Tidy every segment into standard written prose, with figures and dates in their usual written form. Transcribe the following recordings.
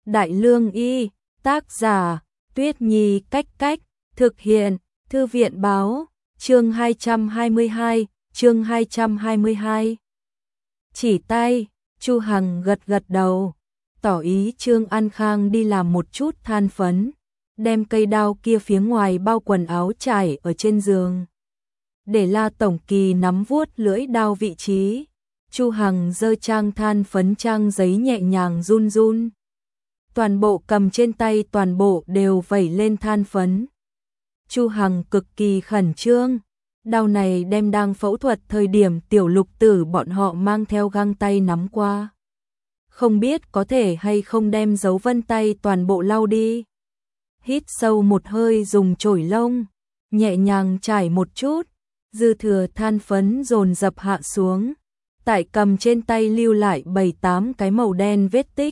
Đại Lương Y, tác giả, Tuyết Nhi Cách Cách, thực hiện, Thư viện Báo, chương 222, chương 222. Chỉ tay, Chu Hằng gật gật đầu, tỏ ý Trương An Khang đi làm một chút than phấn, đem cây đao kia phía ngoài bao quần áo trải ở trên giường. Để La Tổng Kỳ nắm vuốt lưỡi đao vị trí, Chu Hằng giơ trang than phấn trang giấy nhẹ nhàng run run. Toàn bộ cầm trên tay toàn bộ đều vẩy lên than phấn. Chu Hằng cực kỳ khẩn trương, đao này đem đang phẫu thuật thời điểm Tiểu Lục Tử bọn họ mang theo găng tay nắm qua. Không biết có thể hay không đem dấu vân tay toàn bộ lau đi. Hít sâu một hơi dùng chổi lông, nhẹ nhàng trải một chút, dư thừa than phấn dồn dập hạ xuống. Tại cầm trên tay lưu lại 7-8 cái màu đen vết tích.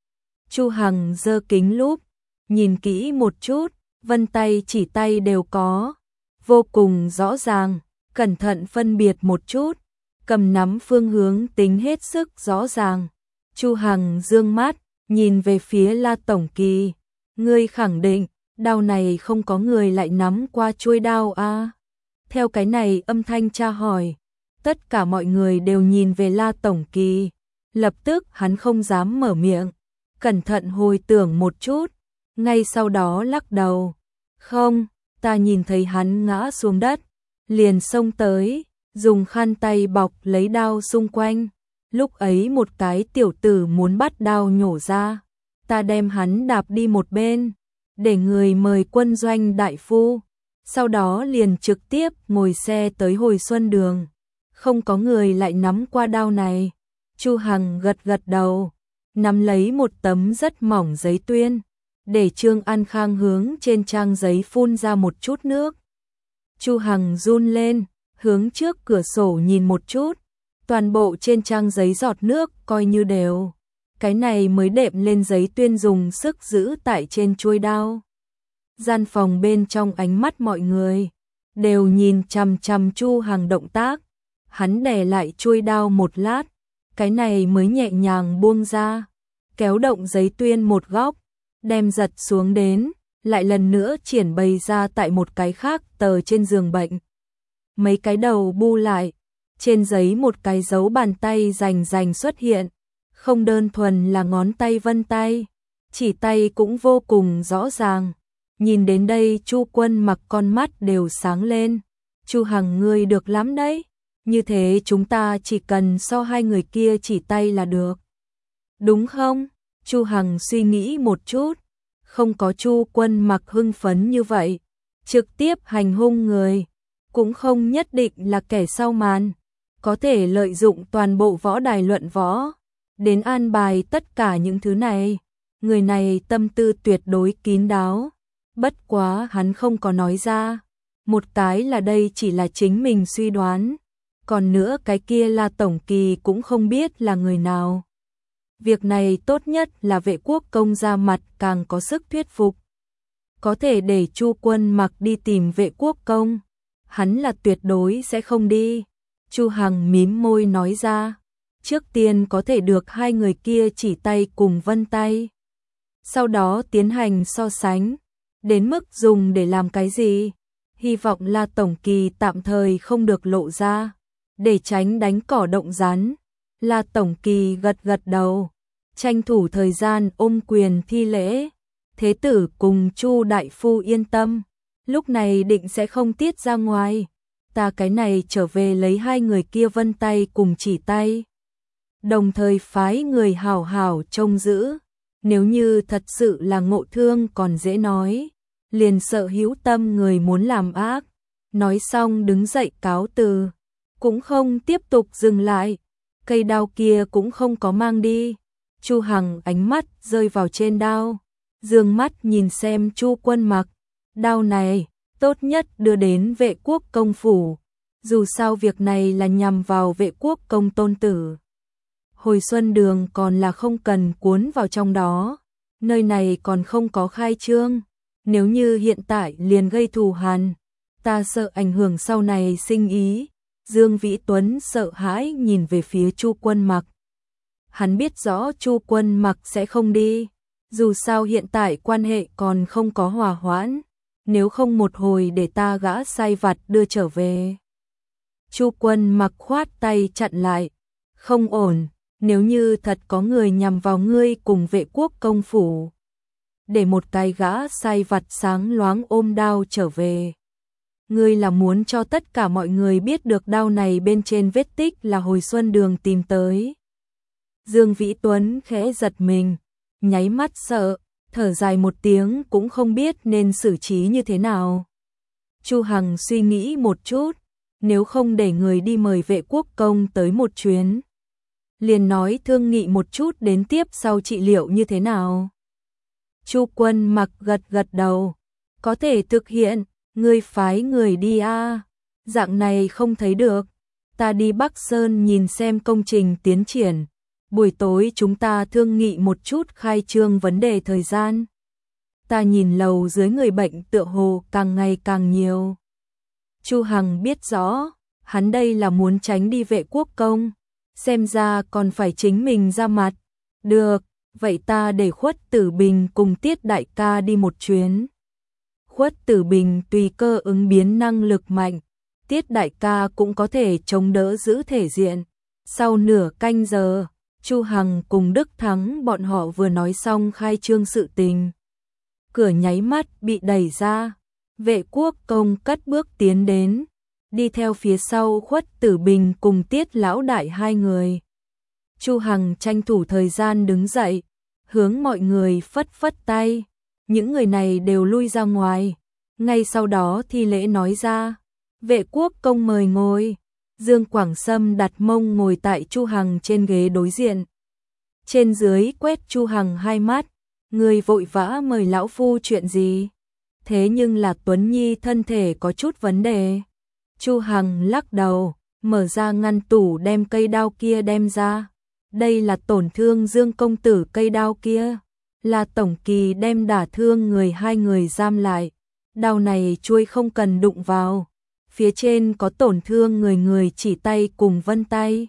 Chu Hằng giơ kính lúp, nhìn kỹ một chút, vân tay chỉ tay đều có, vô cùng rõ ràng, cẩn thận phân biệt một chút, cầm nắm phương hướng tính hết sức rõ ràng. Chu Hằng dương mắt, nhìn về phía La Tổng Kỳ, ngươi khẳng định, đao này không có người lại nắm qua chuôi đao à? Theo cái này âm thanh tra hỏi, tất cả mọi người đều nhìn về La Tổng Kỳ, lập tức hắn không dám mở miệng, cẩn thận hồi tưởng một chút, ngay sau đó lắc đầu. Không, ta nhìn thấy hắn ngã xuống đất, liền xông tới, dùng khăn tay bọc lấy đao xung quanh. Lúc ấy một cái tiểu tử muốn bắt đao nhổ ra, ta đem hắn đạp đi một bên, để người mời quân doanh đại phu, sau đó liền trực tiếp ngồi xe tới Hồi Xuân Đường. Không có người lại nắm qua đao này. Chu Hằng gật gật đầu, nắm lấy một tấm rất mỏng giấy tuyên, để Trương An Khang hướng trên trang giấy phun ra một chút nước. Chu Hằng run lên, hướng trước cửa sổ nhìn một chút, toàn bộ trên trang giấy giọt nước coi như đều. Cái này mới đệm lên giấy tuyên dùng sức giữ tại trên chuôi đao. Gian phòng bên trong ánh mắt mọi người đều nhìn chằm chằm Chu Hằng động tác. Hắn đè lại chuôi đao một lát, cái này mới nhẹ nhàng buông ra, kéo động giấy tuyên một góc, đem giật xuống đến, lại lần nữa triển bày ra tại một cái khác tờ trên giường bệnh. Mấy cái đầu bu lại, trên giấy một cái dấu bàn tay rành rành xuất hiện, không đơn thuần là ngón tay vân tay, chỉ tay cũng vô cùng rõ ràng. Nhìn đến đây Chu Quân Mặc con mắt đều sáng lên. Chu Hằng ngươi được lắm đấy. Như thế chúng ta chỉ cần so hai người kia chỉ tay là được. Đúng không? Chu Hằng suy nghĩ một chút. Không có Chu Quân Mặc hưng phấn như vậy. Trực tiếp hành hung người. Cũng không nhất định là kẻ sau màn. Có thể lợi dụng toàn bộ võ đài luận võ. Đến an bài tất cả những thứ này. Người này tâm tư tuyệt đối kín đáo. Bất quá hắn không có nói ra. Một cái là đây chỉ là chính mình suy đoán. Còn nữa cái kia là Tổng Kỳ cũng không biết là người nào. Việc này tốt nhất là Vệ Quốc Công ra mặt càng có sức thuyết phục. Có thể để Chu Quân Mặc đi tìm Vệ Quốc Công. Hắn là tuyệt đối sẽ không đi. Chu Hằng mím môi nói ra. Trước tiên có thể được hai người kia chỉ tay cùng vân tay. Sau đó tiến hành so sánh. Đến mức dùng để làm cái gì? Hy vọng là Tổng Kỳ tạm thời không được lộ ra. Để tránh đánh cỏ động rắn. La Tổng Kỳ gật gật đầu, tranh thủ thời gian ôm quyền thi lễ. Thế tử cùng Chu đại phu yên tâm, lúc này định sẽ không tiết ra ngoài. Ta cái này trở về lấy hai người kia vân tay cùng chỉ tay. Đồng thời phái người hảo hảo trông giữ. Nếu như thật sự là ngộ thương còn dễ nói, liền sợ hữu tâm người muốn làm ác. Nói xong đứng dậy cáo từ. Cũng không tiếp tục dừng lại, cây đao kia cũng không có mang đi. Chu Hằng ánh mắt rơi vào trên đao, dương mắt nhìn xem Chu Quân Mặc, đao này tốt nhất đưa đến Vệ Quốc Công phủ, dù sao việc này là nhằm vào Vệ Quốc Công tôn tử. Hồi Xuân Đường còn là không cần cuốn vào trong đó, nơi này còn không có khai trương, nếu như hiện tại liền gây thù hằn, ta sợ ảnh hưởng sau này sinh ý. Dương Vĩ Tuấn sợ hãi nhìn về phía Chu Quân Mặc. Hắn biết rõ Chu Quân Mặc sẽ không đi, Dù sao hiện tại quan hệ còn không có hòa hoãn, nếu không một hồi để ta gã sai vặt đưa trở về. Chu Quân Mặc khoát tay chặn lại, không ổn, nếu như thật có người nhằm vào ngươi cùng Vệ Quốc công phủ, để một cái gã sai vặt sáng loáng ôm đao trở về. Ngươi là muốn cho tất cả mọi người biết được đao này bên trên vết tích là hồi xuân đường tìm tới. Dương Vĩ Tuấn khẽ giật mình, nháy mắt sợ, thở dài một tiếng cũng không biết nên xử trí như thế nào. Chu Hằng suy nghĩ một chút, nếu không để người đi mời Vệ Quốc công tới một chuyến, liền nói thương nghị một chút đến tiếp sau trị liệu như thế nào. Chu Quân Mặc gật gật đầu, có thể thực hiện, ngươi phái người đi a. Dạng này không thấy được, ta đi Bắc Sơn nhìn xem công trình tiến triển, buổi tối chúng ta thương nghị một chút khai trương vấn đề thời gian. Ta nhìn lầu dưới người bệnh tựa hồ càng ngày càng nhiều. Chu Hằng biết rõ, hắn đây là muốn tránh đi Vệ Quốc công, xem ra còn phải chính mình ra mặt. Được, vậy ta để Khuất Tử Bình cùng Tiết đại ca đi một chuyến. Khuất Tử Bình tùy cơ ứng biến năng lực mạnh, Tiết đại ca cũng có thể chống đỡ giữ thể diện. Sau nửa canh giờ, Chu Hằng cùng Đức Thắng bọn họ vừa nói xong khai trương sự tình. Cửa nháy mắt bị đẩy ra, Vệ Quốc công cất bước tiến đến, đi theo phía sau Khuất Tử Bình cùng Tiết lão đại hai người. Chu Hằng tranh thủ thời gian đứng dậy, hướng mọi người phất phất tay, những người này đều lui ra ngoài. Ngay sau đó thi lễ nói ra, Vệ Quốc công mời ngồi. Dương Quảng Sâm đặt mông ngồi tại Chu Hằng trên ghế đối diện. Trên dưới quét Chu Hằng hai mắt, người vội vã mời lão phu chuyện gì? Thế nhưng là Tuấn Nhi thân thể có chút vấn đề. Chu Hằng lắc đầu, mở ra ngăn tủ đem cây đao kia đem ra. Đây là tổn thương Dương công tử cây đao kia, là tổng kỳ đem đả thương người hai người giam lại. Đao này chuôi không cần đụng vào. Phía trên có tổn thương người chỉ tay cùng vân tay.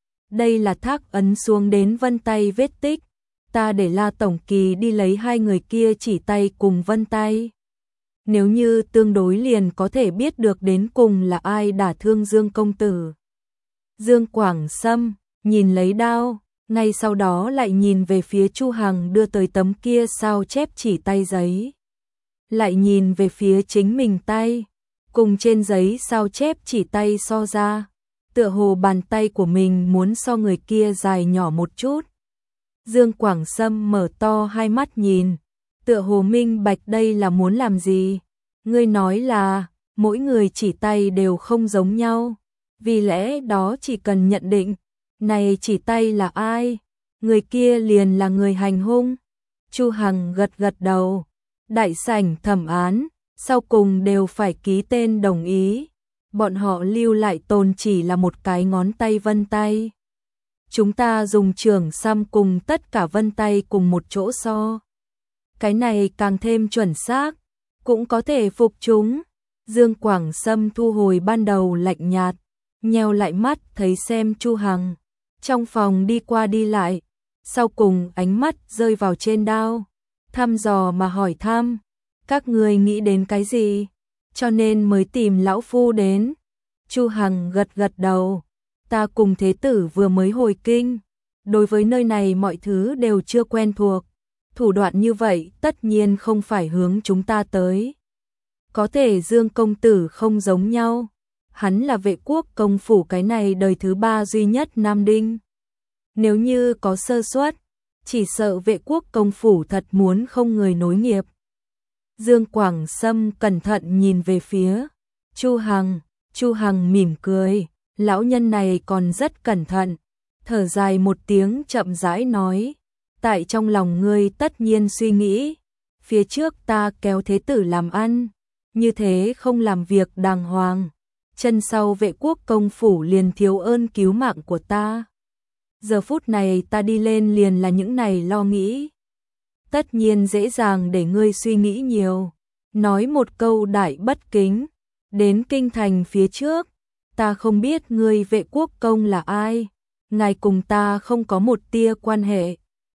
Đây là thác ấn xuống đến vân tay vết tích. Ta để La tổng kỳ đi lấy hai người kia chỉ tay cùng vân tay. Nếu như tương đối liền có thể biết được đến cùng là ai đả thương Dương công tử. Dương Quảng Sâm nhìn lấy đao, ngay sau đó lại nhìn về phía Chu Hằng đưa tới tấm kia sao chép chỉ tay giấy. Lại nhìn về phía chính mình tay, cùng trên giấy sao chép chỉ tay so ra, tựa hồ bàn tay của mình muốn so người kia dài nhỏ một chút. Dương Quảng Sâm mở to hai mắt nhìn, tựa hồ minh bạch đây là muốn làm gì. Ngươi nói là, mỗi người chỉ tay đều không giống nhau, vì lẽ đó chỉ cần nhận định, này chỉ tay là ai, người kia liền là người hành hung. Chu Hằng gật gật đầu, đại sảnh thẩm án, sau cùng đều phải ký tên đồng ý. Bọn họ lưu lại tồn chỉ là một cái ngón tay vân tay. Chúng ta dùng trường xăm cùng tất cả vân tay cùng một chỗ so. Cái này càng thêm chuẩn xác, cũng có thể phục chúng. Dương Quảng Sâm thu hồi ban đầu lạnh nhạt, nheo lại mắt thấy xem Chu Hằng. Trong phòng đi qua đi lại, sau cùng ánh mắt rơi vào trên đao, thăm dò mà hỏi thăm, các người nghĩ đến cái gì, cho nên mới tìm lão phu đến. Chu Hằng gật gật đầu, ta cùng thế tử vừa mới hồi kinh, đối với nơi này mọi thứ đều chưa quen thuộc, thủ đoạn như vậy tất nhiên không phải hướng chúng ta tới. Có thể Dương công tử không giống nhau, hắn là Vệ Quốc công phủ cái này đời thứ ba duy nhất Nam Đinh. Nếu như có sơ suất, chỉ sợ Vệ Quốc công phủ thật muốn không người nối nghiệp. Dương Quảng Sâm cẩn thận nhìn về phía Chu Hằng, Chu Hằng mỉm cười, lão nhân này còn rất cẩn thận, thở dài một tiếng chậm rãi nói, tại trong lòng ngươi tất nhiên suy nghĩ, phía trước ta kéo thế tử làm ăn, như thế không làm việc đàng hoàng, chân sau Vệ Quốc công phủ liền thiếu ơn cứu mạng của ta. Giờ phút này ta đi lên liền là những này lo nghĩ. Tất nhiên dễ dàng để ngươi suy nghĩ nhiều. Nói một câu đại bất kính. Đến kinh thành phía trước, ta không biết ngươi Vệ Quốc công là ai. Ngài cùng ta không có một tia quan hệ.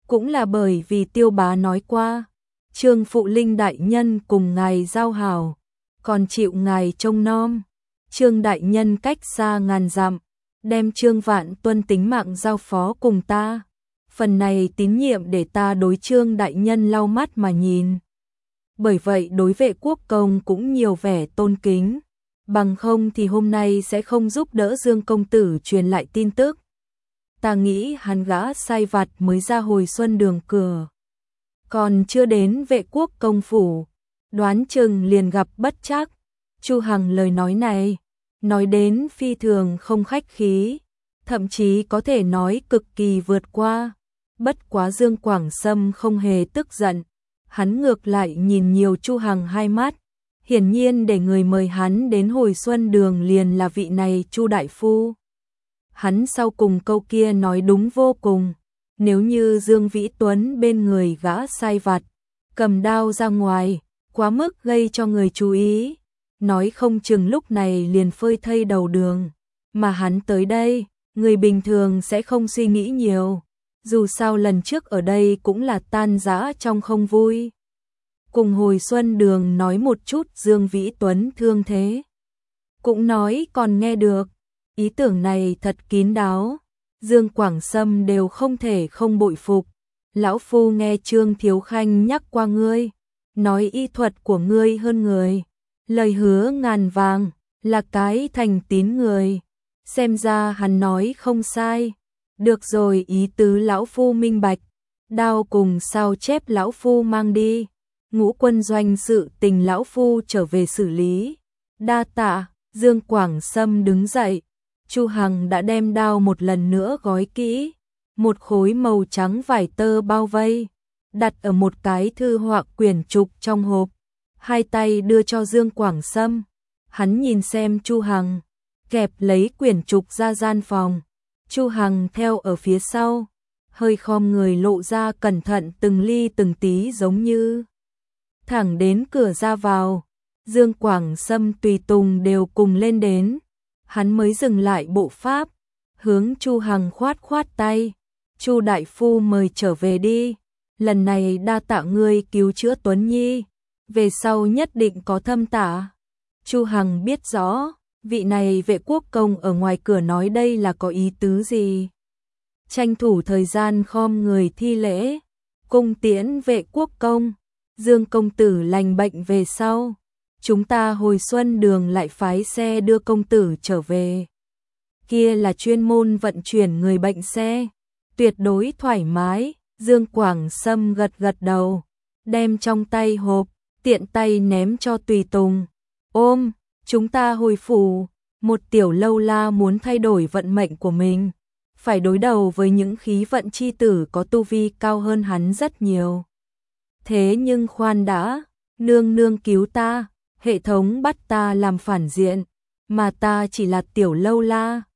Cũng là bởi vì Tiêu Bá nói qua, Trương Phụ Linh đại nhân cùng ngài giao hảo, còn chịu ngài trông nom. Trương đại nhân cách xa ngàn dặm, đem Trương Vạn Tuân tính mạng giao phó cùng ta. Phần này tín nhiệm để ta đối Trương đại nhân lau mắt mà nhìn. Bởi vậy đối Vệ Quốc Công cũng nhiều vẻ tôn kính. Bằng không thì hôm nay sẽ không giúp đỡ Dương công tử truyền lại tin tức. Ta nghĩ hắn gã sai vặt mới ra hồi xuân đường cửa, còn chưa đến Vệ Quốc công phủ, đoán chừng liền gặp bất trắc. Chu Hằng lời nói này, nói đến phi thường không khách khí, thậm chí có thể nói cực kỳ vượt qua. Bất quá Dương Quảng Sâm không hề tức giận, hắn ngược lại nhìn nhiều Chu Hằng hai mắt, hiển nhiên để người mời hắn đến hồi xuân đường liền là vị này Chu đại phu. Hắn sau cùng câu kia nói đúng vô cùng, nếu như Dương Vĩ Tuấn bên người gã sai vặt, cầm đao ra ngoài, quá mức gây cho người chú ý, nói không chừng lúc này liền phơi thây đầu đường, mà hắn tới đây, người bình thường sẽ không suy nghĩ nhiều, dù sao lần trước ở đây cũng là tan rã trong không vui. Cùng hồi xuân đường nói một chút Dương Vĩ Tuấn thương thế, cũng nói còn nghe được, ý tưởng này thật kín đáo, Dương Quảng Sâm đều không thể không bội phục. Lão phu nghe Trương Thiếu Khanh nhắc qua ngươi, nói y thuật của ngươi hơn người, lời hứa ngàn vàng, là cái thành tín người, xem ra hắn nói không sai. Được rồi, ý tứ lão phu minh bạch, đao cùng sao chép lão phu mang đi, Ngũ quân doanh sự tình lão phu trở về xử lý. Đa tạ. Dương Quảng Sâm đứng dậy, Chu Hằng đã đem đao một lần nữa gói kỹ, một khối màu trắng vải tơ bao vây, đặt ở một cái thư họa quyển trục trong hộp, hai tay đưa cho Dương Quảng Sâm. Hắn nhìn xem Chu Hằng, kẹp lấy quyển trục ra gian phòng. Chu Hằng theo ở phía sau, hơi khom người lộ ra cẩn thận từng ly từng tí giống như thẳng đến cửa ra vào. Dương Quảng Sâm tùy tùng đều cùng lên đến, hắn mới dừng lại bộ pháp, hướng Chu Hằng khoát khoát tay. Chu đại phu mời trở về đi, lần này đa tạ ngươi cứu chữa Tuấn Nhi, về sau nhất định có thâm tạ. Chu Hằng biết rõ, vị này Vệ Quốc công ở ngoài cửa nói đây là có ý tứ gì. Tranh thủ thời gian khom người thi lễ, cung tiễn Vệ Quốc công. Dương công tử lành bệnh về sau, chúng ta hồi xuân đường lại phái xe đưa công tử trở về. Kia là chuyên môn vận chuyển người bệnh xe, tuyệt đối thoải mái. Dương Quảng Sâm gật gật đầu, đem trong tay hộp, tiện tay ném cho tùy tùng. Ôm, chúng ta hồi phủ, một tiểu lâu la muốn thay đổi vận mệnh của mình, phải đối đầu với những khí vận chi tử có tu vi cao hơn hắn rất nhiều. Thế nhưng khoan đã, nương nương cứu ta, hệ thống bắt ta làm phản diện, mà ta chỉ là tiểu lâu la,